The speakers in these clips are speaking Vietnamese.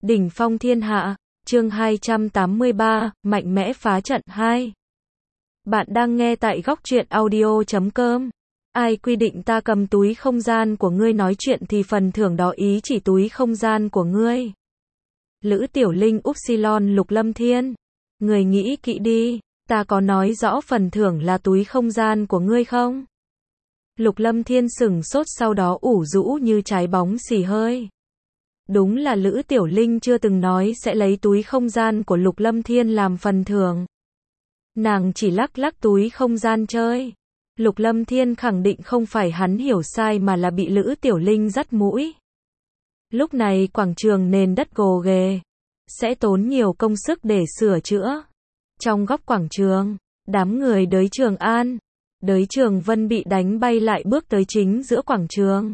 Đỉnh phong thiên hạ, chương 283, mạnh mẽ phá trận 2. Bạn đang nghe tại góc truyện audio.com. Ai quy định ta cầm túi không gian của ngươi nói chuyện thì phần thưởng đó ý chỉ túi không gian của ngươi. Lữ Tiểu Linh Upsilon Lục Lâm Thiên. Người nghĩ kỹ đi, ta có nói rõ phần thưởng là túi không gian của ngươi không? Lục Lâm Thiên sửng sốt sau đó ủ rũ như trái bóng xì hơi. Đúng là Lữ Tiểu Linh chưa từng nói sẽ lấy túi không gian của Lục Lâm Thiên làm phần thưởng. Nàng chỉ lắc lắc túi không gian chơi. Lục Lâm Thiên khẳng định không phải hắn hiểu sai mà là bị Lữ Tiểu Linh dắt mũi. Lúc này quảng trường nền đất gồ ghề, sẽ tốn nhiều công sức để sửa chữa. Trong góc quảng trường, đám người đới Trường An, đới Trường Vân bị đánh bay lại bước tới chính giữa quảng trường.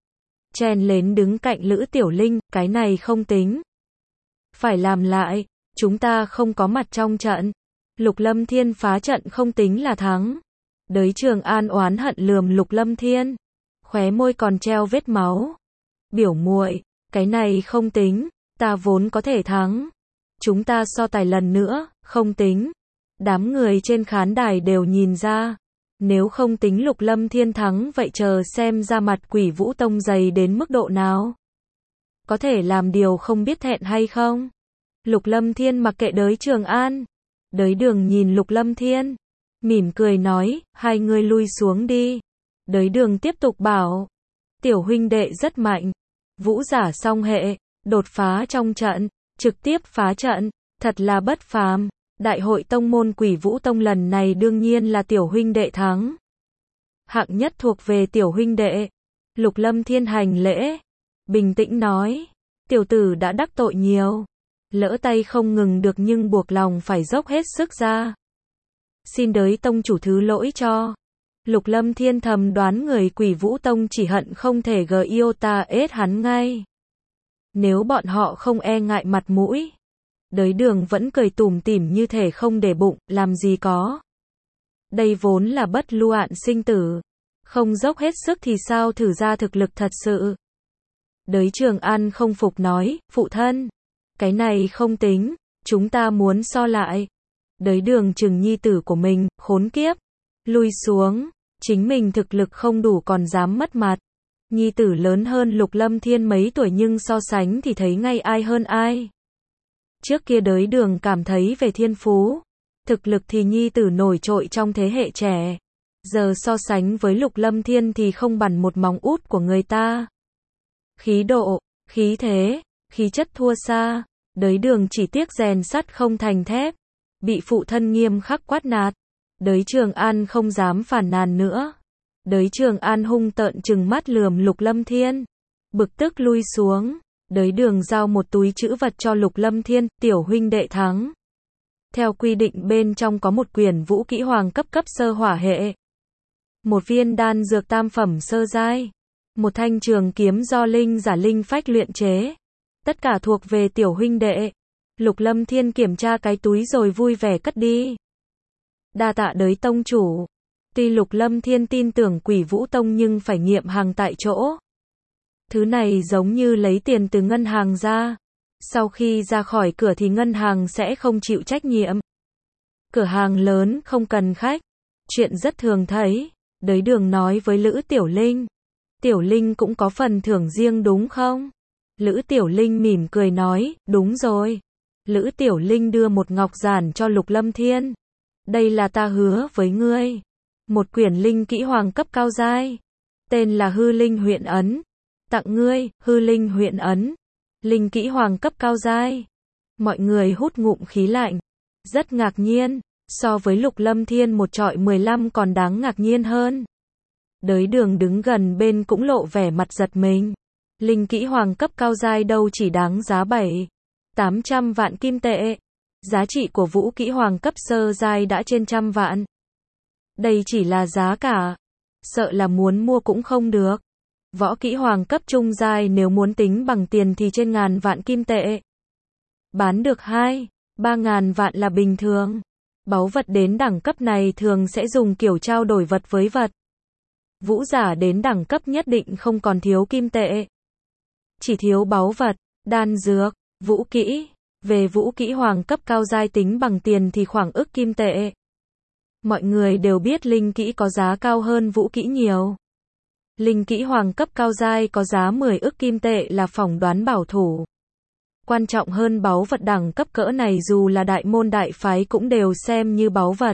Chen lén đứng cạnh Lữ Tiểu Linh, cái này không tính. Phải làm lại, chúng ta không có mặt trong trận. Lục Lâm Thiên phá trận không tính là thắng. Đới Trường An oán hận lườm Lục Lâm Thiên, khóe môi còn treo vết máu. Biểu muội, cái này không tính, ta vốn có thể thắng. Chúng ta so tài lần nữa, không tính. Đám người trên khán đài đều nhìn ra. Nếu không tính Lục Lâm Thiên thắng vậy chờ xem ra mặt Quỷ Vũ Tông dày đến mức độ nào. Có thể làm điều không biết thẹn hay không? Lục Lâm Thiên mặc kệ đới Trường An. Đới Đường nhìn Lục Lâm Thiên, mỉm cười nói, hai người lui xuống đi. Đới Đường tiếp tục bảo, tiểu huynh đệ rất mạnh. Vũ giả song hệ, đột phá trong trận, trực tiếp phá trận, thật là bất phàm. Đại hội tông môn Quỷ Vũ Tông lần này đương nhiên là tiểu huynh đệ thắng. Hạng nhất thuộc về tiểu huynh đệ. Lục Lâm Thiên hành lễ, bình tĩnh nói, tiểu tử đã đắc tội nhiều. Lỡ tay không ngừng được nhưng buộc lòng phải dốc hết sức ra. Xin đới tông chủ thứ lỗi cho. Lục Lâm Thiên thầm đoán người Quỷ Vũ Tông chỉ hận không thể iota ết hắn ngay. Nếu bọn họ không e ngại mặt mũi. Đới Đường vẫn cười tủm tỉm như thể không để bụng, làm gì có. Đây vốn là bất loạn sinh tử. Không dốc hết sức thì sao thử ra thực lực thật sự. Đới Trường An không phục nói, phụ thân. Cái này không tính, chúng ta muốn so lại. Đới Đường trừng nhi tử của mình, khốn kiếp. Lui xuống, chính mình thực lực không đủ còn dám mất mặt. Nhi tử lớn hơn Lục Lâm Thiên mấy tuổi nhưng so sánh thì thấy ngay ai hơn ai. Trước kia đới Đường cảm thấy về thiên phú, thực lực thì nhi tử nổi trội trong thế hệ trẻ. Giờ so sánh với Lục Lâm Thiên thì không bằng một móng út của người ta. Khí độ, khí thế, khí chất thua xa. Đới Đường chỉ tiếc rèn sắt không thành thép. Bị phụ thân nghiêm khắc quát nạt. Đới Trường An không dám phản nàn nữa. Đới Trường An hung tợn trừng mắt lườm Lục Lâm Thiên. Bực tức lui xuống. Đới Đường giao một túi trữ vật cho Lục Lâm Thiên, tiểu huynh đệ thắng. Theo quy định bên trong có một quyển vũ kỹ hoàng cấp sơ hỏa hệ. Một viên đan dược tam phẩm sơ giai. Một thanh trường kiếm do linh giả linh phách luyện chế. Tất cả thuộc về tiểu huynh đệ. Lục Lâm Thiên kiểm tra cái túi rồi vui vẻ cất đi. Đa tạ đới tông chủ. Tuy Lục Lâm Thiên tin tưởng Quỷ Vũ Tông nhưng phải nghiệm hàng tại chỗ. Thứ này giống như lấy tiền từ ngân hàng ra. Sau khi ra khỏi cửa thì ngân hàng sẽ không chịu trách nhiệm. Cửa hàng lớn không cần khách. Chuyện rất thường thấy. Đới Đường nói với Lữ Tiểu Linh. Tiểu Linh cũng có phần thưởng riêng đúng không? Lữ Tiểu Linh mỉm cười nói, đúng rồi. Lữ Tiểu Linh đưa một ngọc giản cho Lục Lâm Thiên. Đây là ta hứa với ngươi. Một quyển linh kỹ hoàng cấp cao giai. Tên là Hư Linh Huyền Ấn. Tặng ngươi, Hư Linh Huyền Ấn. Linh kỹ hoàng cấp cao giai. Mọi người hút ngụm khí lạnh. Rất ngạc nhiên. So với Lục Lâm Thiên một trọi 15 còn đáng ngạc nhiên hơn. Đới Đường đứng gần bên cũng lộ vẻ mặt giật mình. Linh kỹ hoàng cấp cao giai đâu chỉ đáng giá 700-800 vạn kim tệ. Giá trị của vũ kỹ hoàng cấp sơ giai đã trên 100 vạn. Đây chỉ là giá cả. Sợ là muốn mua cũng không được. Võ kỹ hoàng cấp trung giai nếu muốn tính bằng tiền thì trên ngàn vạn kim tệ. Bán được 2-3 ngàn vạn là bình thường. Báu vật đến đẳng cấp này thường sẽ dùng kiểu trao đổi vật với vật. Vũ giả đến đẳng cấp nhất định không còn thiếu kim tệ. Chỉ thiếu báu vật, đan dược, Vũ kỹ. Về vũ kỹ hoàng cấp cao giai tính bằng tiền thì khoảng ức kim tệ. Mọi người đều biết linh kỹ có giá cao hơn vũ kỹ nhiều. Linh kỹ hoàng cấp cao giai có giá 10 ức kim tệ là phỏng đoán bảo thủ. Quan trọng hơn báu vật đẳng cấp cỡ này dù là đại môn đại phái cũng đều xem như báu vật.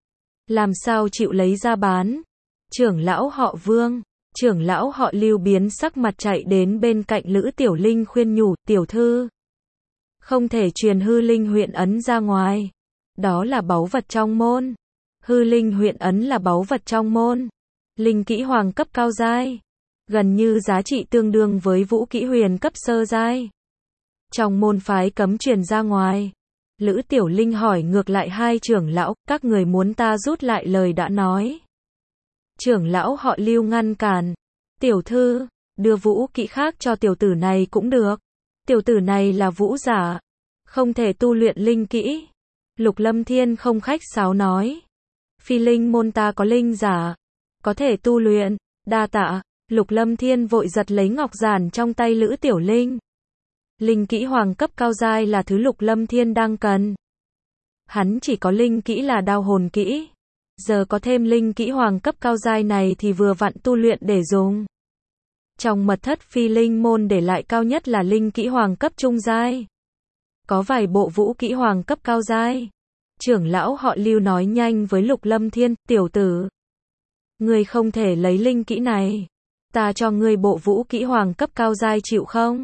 Làm sao chịu lấy ra bán? Trưởng lão họ Vương, trưởng lão họ Lưu biến sắc mặt chạy đến bên cạnh Lữ Tiểu Linh khuyên nhủ, tiểu thư. Không thể truyền hư linh huyện ấn ra ngoài. Đó là báu vật trong môn. Hư linh huyện ấn là báu vật trong môn. Linh kỹ hoàng cấp cao giai. Gần như giá trị tương đương với vũ kỹ huyền cấp sơ giai. Trong môn phái cấm truyền ra ngoài. Lữ Tiểu Linh hỏi ngược lại hai trưởng lão, các người muốn ta rút lại lời đã nói. Trưởng lão họ Lưu ngăn cản. Tiểu thư, đưa vũ kỹ khác cho tiểu tử này cũng được. Tiểu tử này là vũ giả. Không thể tu luyện linh kỹ. Lục Lâm Thiên không khách sáo nói. Phi linh môn ta có linh giả. Có thể tu luyện. Đa tạ. Lục Lâm Thiên vội giật lấy ngọc giản trong tay Lữ Tiểu Linh. Linh kỹ hoàng cấp cao giai là thứ Lục Lâm Thiên đang cần. Hắn chỉ có linh kỹ là đao hồn kỹ. Giờ có thêm linh kỹ hoàng cấp cao giai này thì vừa vặn tu luyện để dùng. Trong mật thất Phi linh môn để lại cao nhất là linh kỹ hoàng cấp trung giai. Có vài bộ vũ kỹ hoàng cấp cao giai. Trưởng lão họ Lưu nói nhanh với Lục Lâm Thiên, tiểu tử. Ngươi không thể lấy linh kỹ này. Ta cho ngươi bộ vũ kỹ hoàng cấp cao giai chịu không?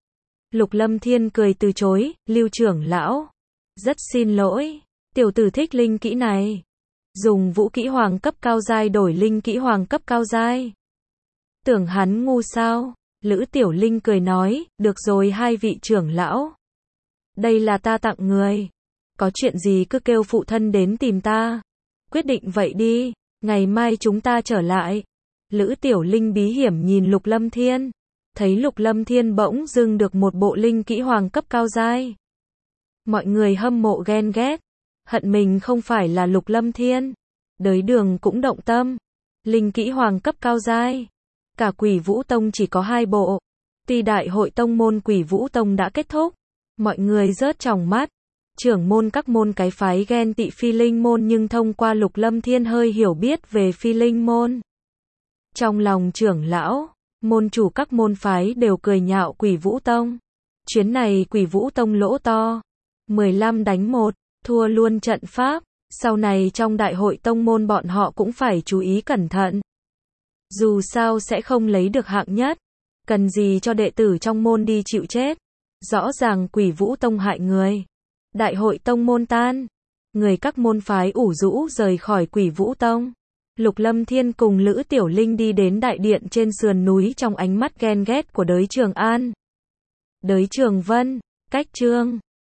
Lục Lâm Thiên cười từ chối, Lưu trưởng lão. Rất xin lỗi, tiểu tử thích linh kỹ này. Dùng vũ kỹ hoàng cấp cao giai đổi linh kỹ hoàng cấp cao giai. Tưởng hắn ngu sao? Lữ Tiểu Linh cười nói, được rồi hai vị trưởng lão. Đây là ta tặng người. Có chuyện gì cứ kêu phụ thân đến tìm ta. Quyết định vậy đi, ngày mai chúng ta trở lại. Lữ Tiểu Linh bí hiểm nhìn Lục Lâm Thiên. Thấy Lục Lâm Thiên bỗng dưng được một bộ linh kỹ hoàng cấp cao giai. Mọi người hâm mộ ghen ghét. Hận mình không phải là Lục Lâm Thiên. Đới Đường cũng động tâm. Linh kỹ hoàng cấp cao giai. Cả Quỷ Vũ Tông chỉ có 2 bộ. Tuy đại hội tông môn Quỷ Vũ Tông đã kết thúc. Mọi người rớt tròng mắt. Trưởng môn các môn cái phái ghen tị Phi linh môn nhưng thông qua Lục Lâm Thiên hơi hiểu biết về Phi linh môn. Trong lòng trưởng lão, môn chủ các môn phái đều cười nhạo Quỷ Vũ Tông. Chuyến này Quỷ Vũ Tông lỗ to. 15 đánh 1, thua luôn trận pháp. Sau này trong đại hội tông môn bọn họ cũng phải chú ý cẩn thận. Dù sao sẽ không lấy được hạng nhất. Cần gì cho đệ tử trong môn đi chịu chết. Rõ ràng Quỷ Vũ Tông hại người. Đại hội tông môn tan. Người các môn phái ủ rũ rời khỏi Quỷ Vũ Tông. Lục Lâm Thiên cùng Lữ Tiểu Linh đi đến đại điện trên sườn núi trong ánh mắt ghen ghét của Đới Trường An. Đới Trường Vân, Cách Trương.